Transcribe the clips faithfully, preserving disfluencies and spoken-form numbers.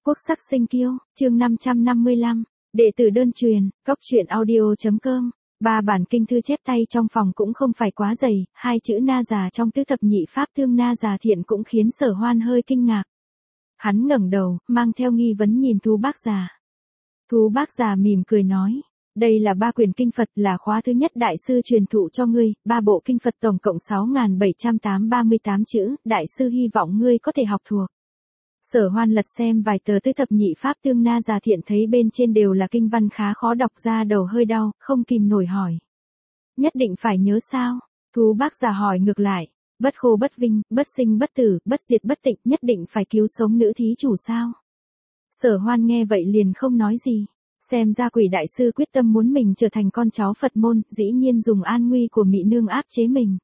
Quốc sắc sinh kiêu, chương năm trăm năm mươi lăm, đệ tử đơn truyền, góc truyện audio.com. Ba bản kinh thư chép tay trong phòng cũng không phải quá dày, hai chữ na già trong tứ thập nhị pháp thương na già thiện cũng khiến Sở Hoan hơi kinh ngạc. Hắn ngẩng đầu, mang theo nghi vấn nhìn Thú Bác Già. Thú Bác Già mỉm cười nói, đây là ba quyển kinh Phật, là khóa thứ nhất đại sư truyền thụ cho ngươi, ba bộ kinh Phật tổng cộng sáu nghìn bảy trăm ba mươi tám chữ, đại sư hy vọng ngươi có thể học thuộc. Sở Hoan lật xem vài tờ tứ thập nhị pháp tương na già thiện, thấy bên trên đều là kinh văn khá khó đọc, ra đầu hơi đau, không kìm nổi hỏi. Nhất định phải nhớ sao? Thú Bác Già hỏi ngược lại, bất khô bất vinh, bất sinh bất tử, bất diệt bất tịnh, nhất định phải cứu sống nữ thí chủ sao? Sở Hoan nghe vậy liền không nói gì. Xem ra Quỷ đại sư quyết tâm muốn mình trở thành con cháu Phật môn, dĩ nhiên dùng an nguy của Mị Nương áp chế mình.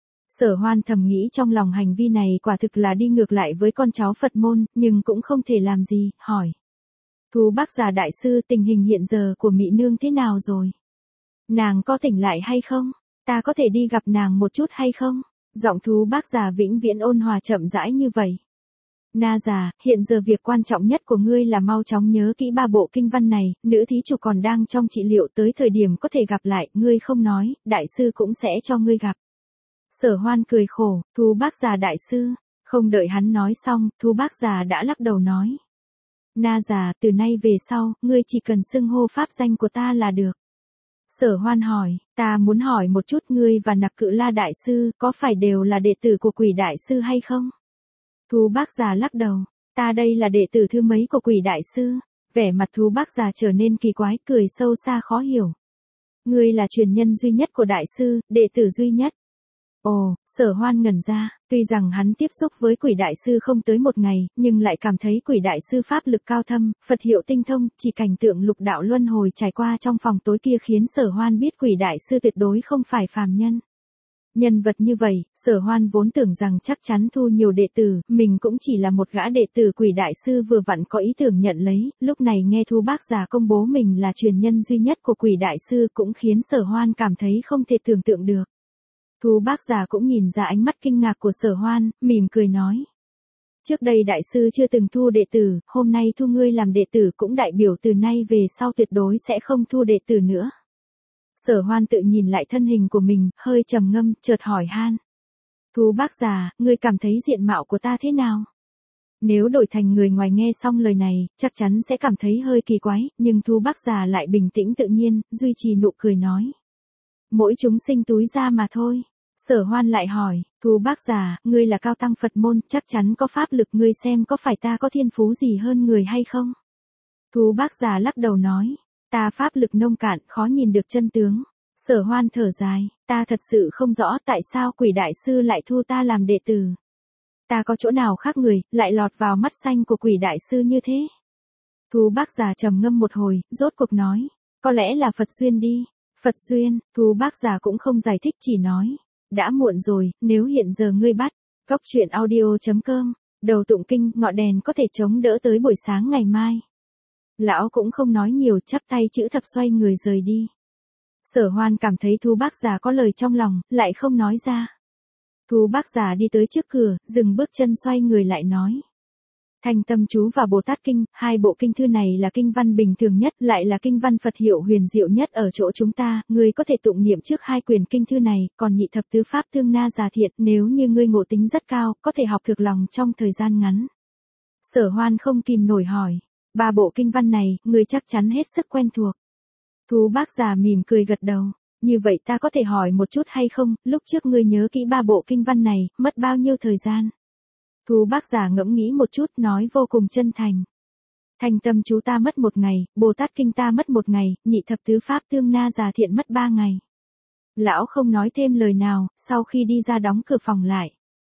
Sở Hoan thầm nghĩ trong lòng hành vi này quả thực là đi ngược lại với con cháu Phật môn, nhưng cũng không thể làm gì, hỏi. Thú Bác Già đại sư, tình hình hiện giờ của Mị Nương thế nào rồi? Nàng có tỉnh lại hay không? Ta có thể đi gặp nàng một chút hay không? Giọng Thú Bác Già vĩnh viễn ôn hòa chậm rãi như vậy. Na già, hiện giờ việc quan trọng nhất của ngươi là mau chóng nhớ kỹ ba bộ kinh văn này, nữ thí chủ còn đang trong trị liệu, tới thời điểm có thể gặp lại, ngươi không nói, đại sư cũng sẽ cho ngươi gặp. Sở Hoan cười khổ, Thú Bác Già đại sư, không đợi hắn nói xong, Thú Bác Già đã lắc đầu nói. Na già, từ nay về sau, ngươi chỉ cần xưng hô pháp danh của ta là được. Sở Hoan hỏi, ta muốn hỏi một chút, ngươi và Nặc Cự La đại sư, có phải đều là đệ tử của Quỷ đại sư hay không? Thú Bác Già lắc đầu, ta đây là đệ tử thứ mấy của Quỷ đại sư? Vẻ mặt Thú Bác Già trở nên kỳ quái, cười sâu xa khó hiểu. Ngươi là truyền nhân duy nhất của đại sư, đệ tử duy nhất. Ồ, Sở Hoan ngẩn ra, tuy rằng hắn tiếp xúc với Quỷ đại sư không tới một ngày, nhưng lại cảm thấy Quỷ đại sư pháp lực cao thâm, Phật hiệu tinh thông, chỉ cảnh tượng lục đạo luân hồi trải qua trong phòng tối kia khiến Sở Hoan biết Quỷ đại sư tuyệt đối không phải phàm nhân. Nhân vật như vậy, Sở Hoan vốn tưởng rằng chắc chắn thu nhiều đệ tử, mình cũng chỉ là một gã đệ tử Quỷ đại sư vừa vặn có ý tưởng nhận lấy, lúc này nghe Thú Bác Già công bố mình là truyền nhân duy nhất của Quỷ đại sư cũng khiến Sở Hoan cảm thấy không thể tưởng tượng được. Thú Bác Già cũng nhìn ra ánh mắt kinh ngạc của Sở Hoan, mỉm cười nói. Trước đây đại sư chưa từng thu đệ tử, hôm nay thu ngươi làm đệ tử cũng đại biểu từ nay về sau tuyệt đối sẽ không thu đệ tử nữa. Sở Hoan tự nhìn lại thân hình của mình, hơi trầm ngâm, chợt hỏi han. Thú Bác Già, ngươi cảm thấy diện mạo của ta thế nào? Nếu đổi thành người ngoài nghe xong lời này, chắc chắn sẽ cảm thấy hơi kỳ quái, nhưng Thú Bác Già lại bình tĩnh tự nhiên, duy trì nụ cười nói. Mỗi chúng sinh túi ra mà thôi. Sở Hoan lại hỏi, Thú Bác Già, ngươi là cao tăng Phật môn, chắc chắn có pháp lực, ngươi xem có phải ta có thiên phú gì hơn người hay không? Thú Bác Già lắc đầu nói, ta pháp lực nông cạn, khó nhìn được chân tướng. Sở Hoan thở dài, ta thật sự không rõ tại sao Quỷ đại sư lại thu ta làm đệ tử. Ta có chỗ nào khác người, lại lọt vào mắt xanh của Quỷ đại sư như thế? Thú Bác Già trầm ngâm một hồi, rốt cuộc nói, có lẽ là Phật duyên đi. Phật duyên, Thú Bác Già cũng không giải thích, chỉ nói, đã muộn rồi, nếu hiện giờ ngươi bắt, góc truyện audio.com, đầu tụng kinh, ngọ đèn có thể chống đỡ tới buổi sáng ngày mai. Lão cũng không nói nhiều, chắp tay chữ thập xoay người rời đi. Sở Hoan cảm thấy Thú Bác Già có lời trong lòng, lại không nói ra. Thú Bác Già đi tới trước cửa, dừng bước chân xoay người lại nói. Thanh Tâm Chú và Bồ Tát Kinh, hai bộ kinh thư này là kinh văn bình thường nhất, lại là kinh văn Phật hiệu huyền diệu nhất ở chỗ chúng ta, ngươi có thể tụng niệm trước hai quyển kinh thư này, còn nhị thập tứ pháp thương na già thiện, nếu như ngươi ngộ tính rất cao, có thể học thực lòng trong thời gian ngắn. Sở Hoan không kìm nổi hỏi, ba bộ kinh văn này, ngươi chắc chắn hết sức quen thuộc. Thú Bác Già mỉm cười gật đầu, như vậy ta có thể hỏi một chút hay không, lúc trước ngươi nhớ kỹ ba bộ kinh văn này, mất bao nhiêu thời gian? Thú Bác Già ngẫm nghĩ một chút, nói vô cùng chân thành. Thanh Tâm Chú ta mất một ngày, Bồ Tát Kinh ta mất một ngày, nhị thập tứ pháp thương na già thiện mất ba ngày. Lão không nói thêm lời nào, sau khi đi ra đóng cửa phòng lại.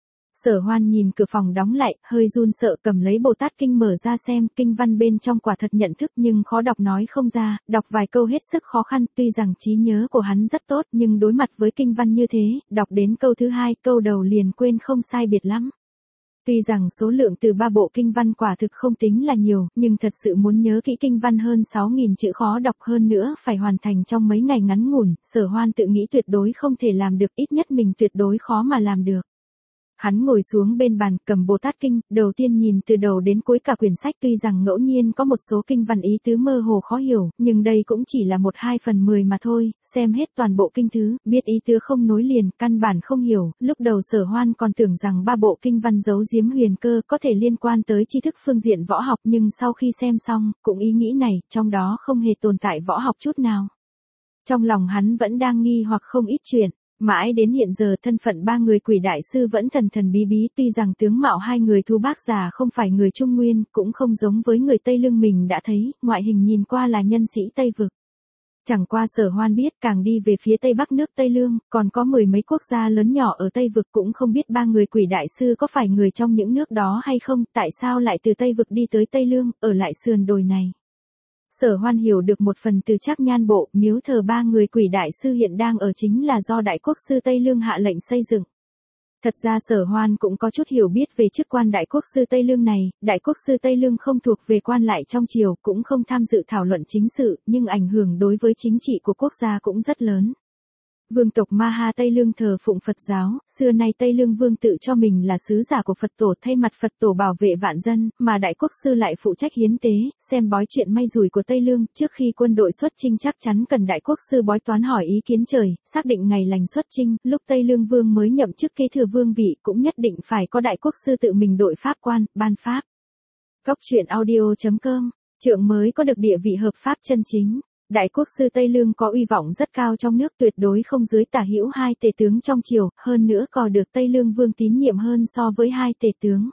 Sở Hoan nhìn cửa phòng đóng lại, hơi run sợ, cầm lấy Bồ Tát Kinh mở ra xem, kinh văn bên trong quả thật nhận thức nhưng khó đọc nói không ra, đọc vài câu hết sức khó khăn, tuy rằng trí nhớ của hắn rất tốt nhưng đối mặt với kinh văn như thế, đọc đến câu thứ hai, câu đầu liền quên không sai biệt lắm. Tuy rằng số lượng từ ba bộ kinh văn quả thực không tính là nhiều, nhưng thật sự muốn nhớ kỹ kinh văn hơn sáu nghìn chữ khó đọc hơn nữa, phải hoàn thành trong mấy ngày ngắn ngủn, Sở Hoan tự nghĩ tuyệt đối không thể làm được, ít nhất mình tuyệt đối khó mà làm được. Hắn ngồi xuống bên bàn, cầm Bồ Tát Kinh, đầu tiên nhìn từ đầu đến cuối cả quyển sách, tuy rằng ngẫu nhiên có một số kinh văn ý tứ mơ hồ khó hiểu, nhưng đây cũng chỉ là một hai phần mười mà thôi, xem hết toàn bộ kinh thứ, biết ý tứ không nối liền, căn bản không hiểu, lúc đầu Sở Hoan còn tưởng rằng ba bộ kinh văn giấu giếm huyền cơ có thể liên quan tới tri thức phương diện võ học, nhưng sau khi xem xong, cũng ý nghĩ này, trong đó không hề tồn tại võ học chút nào. Trong lòng hắn vẫn đang nghi hoặc không ít chuyện. Mãi đến hiện giờ thân phận ba người quỷ đại sư vẫn thần thần bí bí, tuy rằng tướng mạo hai người Thu Bác già không phải người Trung Nguyên, cũng không giống với người Tây Lương mình đã thấy, ngoại hình nhìn qua là nhân sĩ Tây Vực. Chẳng qua Sở Hoan biết càng đi về phía Tây Bắc nước Tây Lương, còn có mười mấy quốc gia lớn nhỏ ở Tây Vực, cũng không biết ba người quỷ đại sư có phải người trong những nước đó hay không, tại sao lại từ Tây Vực đi tới Tây Lương, ở lại sườn đồi này. Sở Hoan hiểu được một phần từ Trác Nhan bộ, miếu thờ ba người quỷ đại sư hiện đang ở chính là do Đại Quốc sư Tây Lương hạ lệnh xây dựng. Thật ra Sở Hoan cũng có chút hiểu biết về chức quan Đại Quốc sư Tây Lương này, Đại Quốc sư Tây Lương không thuộc về quan lại trong triều, cũng không tham dự thảo luận chính sự, nhưng ảnh hưởng đối với chính trị của quốc gia cũng rất lớn. Vương tộc Ma Ha Tây Lương thờ phụng Phật giáo, xưa nay Tây Lương Vương tự cho mình là sứ giả của Phật tổ, thay mặt Phật tổ bảo vệ vạn dân, mà Đại Quốc sư lại phụ trách hiến tế, xem bói chuyện may rủi của Tây Lương, trước khi quân đội xuất chinh chắc chắn cần Đại Quốc sư bói toán hỏi ý kiến trời, xác định ngày lành xuất chinh, lúc Tây Lương Vương mới nhậm chức kế thừa vương vị, cũng nhất định phải có Đại Quốc sư tự mình đội pháp quan, ban pháp. Góc truyện audio chấm com, trượng mới có được địa vị hợp pháp chân chính. Đại Quốc sư Tây Lương có uy vọng rất cao trong nước, tuyệt đối không dưới tả hữu hai tể tướng trong triều, hơn nữa còn được Tây Lương Vương tín nhiệm hơn so với hai tể tướng.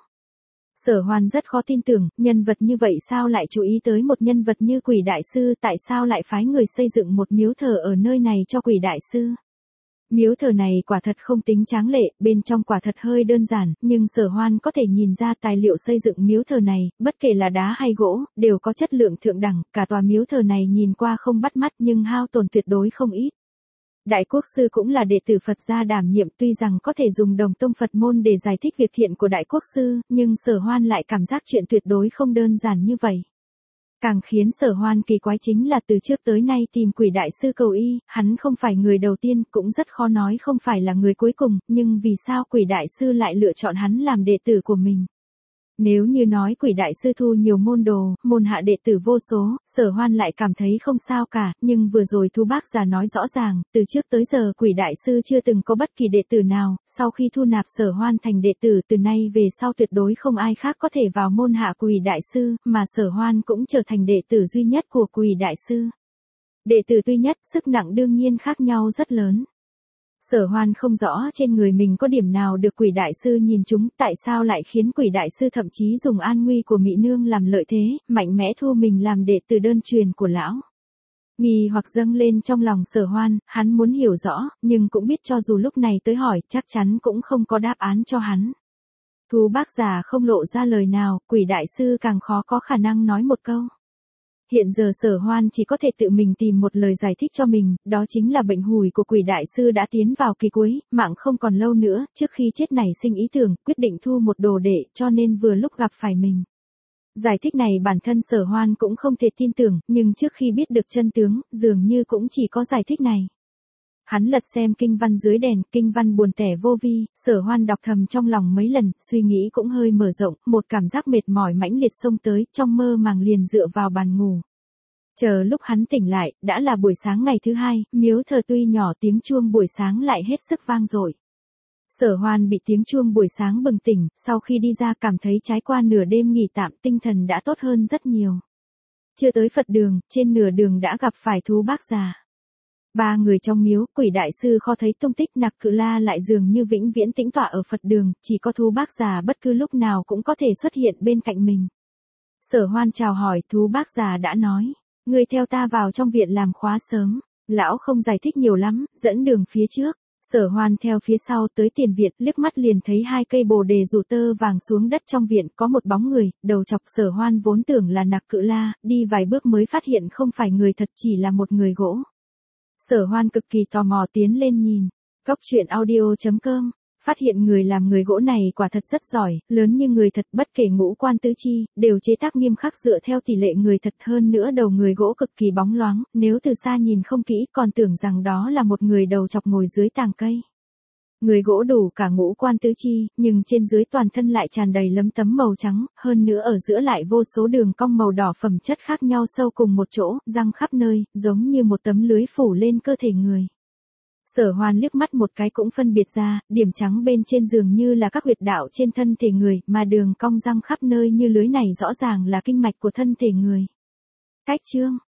Sở Hoan rất khó tin tưởng, nhân vật như vậy sao lại chú ý tới một nhân vật như quỷ đại sư, tại sao lại phái người xây dựng một miếu thờ ở nơi này cho quỷ đại sư. Miếu thờ này quả thật không tính tráng lệ, bên trong quả thật hơi đơn giản, nhưng Sở Hoan có thể nhìn ra tài liệu xây dựng miếu thờ này, bất kể là đá hay gỗ, đều có chất lượng thượng đẳng, cả tòa miếu thờ này nhìn qua không bắt mắt nhưng hao tổn tuyệt đối không ít. Đại Quốc sư cũng là đệ tử Phật gia đảm nhiệm, tuy rằng có thể dùng đồng tông Phật môn để giải thích việc thiện của Đại Quốc sư, nhưng Sở Hoan lại cảm giác chuyện tuyệt đối không đơn giản như vậy. Càng khiến Sở Hoan kỳ quái chính là từ trước tới nay tìm quỷ đại sư cầu y, hắn không phải người đầu tiên, cũng rất khó nói không phải là người cuối cùng, nhưng vì sao quỷ đại sư lại lựa chọn hắn làm đệ tử của mình? Nếu như nói quỷ đại sư thu nhiều môn đồ, môn hạ đệ tử vô số, Sở Hoan lại cảm thấy không sao cả, nhưng vừa rồi Thu Bác già nói rõ ràng, từ trước tới giờ quỷ đại sư chưa từng có bất kỳ đệ tử nào, sau khi thu nạp Sở Hoan thành đệ tử, từ nay về sau tuyệt đối không ai khác có thể vào môn hạ quỷ đại sư, mà Sở Hoan cũng trở thành đệ tử duy nhất của quỷ đại sư. Đệ tử duy nhất, sức nặng đương nhiên khác nhau rất lớn. Sở Hoan không rõ trên người mình có điểm nào được quỷ đại sư nhìn chúng, tại sao lại khiến quỷ đại sư thậm chí dùng an nguy của Mị Nương làm lợi thế, mạnh mẽ thu mình làm đệ tử đơn truyền của lão. Nghi hoặc dâng lên trong lòng Sở Hoan, hắn muốn hiểu rõ, nhưng cũng biết cho dù lúc này tới hỏi, chắc chắn cũng không có đáp án cho hắn. Thu Bác già không lộ ra lời nào, quỷ đại sư càng khó có khả năng nói một câu. Hiện giờ Sở Hoan chỉ có thể tự mình tìm một lời giải thích cho mình, đó chính là bệnh hủi của quỷ đại sư đã tiến vào kỳ cuối, mạng không còn lâu nữa, trước khi chết nảy sinh ý tưởng, quyết định thu một đồ đệ, cho nên vừa lúc gặp phải mình. Giải thích này bản thân Sở Hoan cũng không thể tin tưởng, nhưng trước khi biết được chân tướng, dường như cũng chỉ có giải thích này. Hắn lật xem kinh văn dưới đèn, kinh văn buồn tẻ vô vi, Sở Hoan đọc thầm trong lòng mấy lần, suy nghĩ cũng hơi mở rộng, một cảm giác mệt mỏi mãnh liệt xông tới, trong mơ màng liền dựa vào bàn ngủ. Chờ lúc hắn tỉnh lại, đã là buổi sáng ngày thứ hai, miếu thờ tuy nhỏ tiếng chuông buổi sáng lại hết sức vang dội. Sở Hoan bị tiếng chuông buổi sáng bừng tỉnh, sau khi đi ra cảm thấy trải qua nửa đêm nghỉ tạm, tinh thần đã tốt hơn rất nhiều. Chưa tới Phật đường, trên nửa đường đã gặp phải Thu Bác già. Ba người trong miếu, quỷ đại sư khó thấy tung tích, Nặc Cự La lại dường như vĩnh viễn tĩnh tọa ở Phật đường, chỉ có Thu Bác già bất cứ lúc nào cũng có thể xuất hiện bên cạnh mình. Sở Hoan chào hỏi, Thu Bác già đã nói, người theo ta vào trong viện làm khóa sớm. Lão không giải thích nhiều lắm, dẫn đường phía trước. Sở Hoan theo phía sau tới tiền viện, liếc mắt liền thấy hai cây bồ đề rủ tơ vàng xuống đất trong viện, có một bóng người, đầu chọc. Sở Hoan vốn tưởng là Nặc Cự La, đi vài bước mới phát hiện không phải người thật, chỉ là một người gỗ. Sở Hoan cực kỳ tò mò tiến lên nhìn. Góc truyện audio chấm com, phát hiện người làm người gỗ này quả thật rất giỏi, lớn như người thật, bất kể ngũ quan tứ chi, đều chế tác nghiêm khắc dựa theo tỷ lệ người thật, hơn nữa đầu người gỗ cực kỳ bóng loáng, nếu từ xa nhìn không kỹ còn tưởng rằng đó là một người đầu chọc ngồi dưới tàng cây. Người gỗ đủ cả ngũ quan tứ chi, nhưng trên dưới toàn thân lại tràn đầy lấm tấm màu trắng, hơn nữa ở giữa lại vô số đường cong màu đỏ phẩm chất khác nhau sâu cùng một chỗ, răng khắp nơi, giống như một tấm lưới phủ lên cơ thể người. Sở Hoan liếc mắt một cái cũng phân biệt ra, điểm trắng bên trên dường như là các huyệt đạo trên thân thể người, mà đường cong răng khắp nơi như lưới này rõ ràng là kinh mạch của thân thể người. Cách chương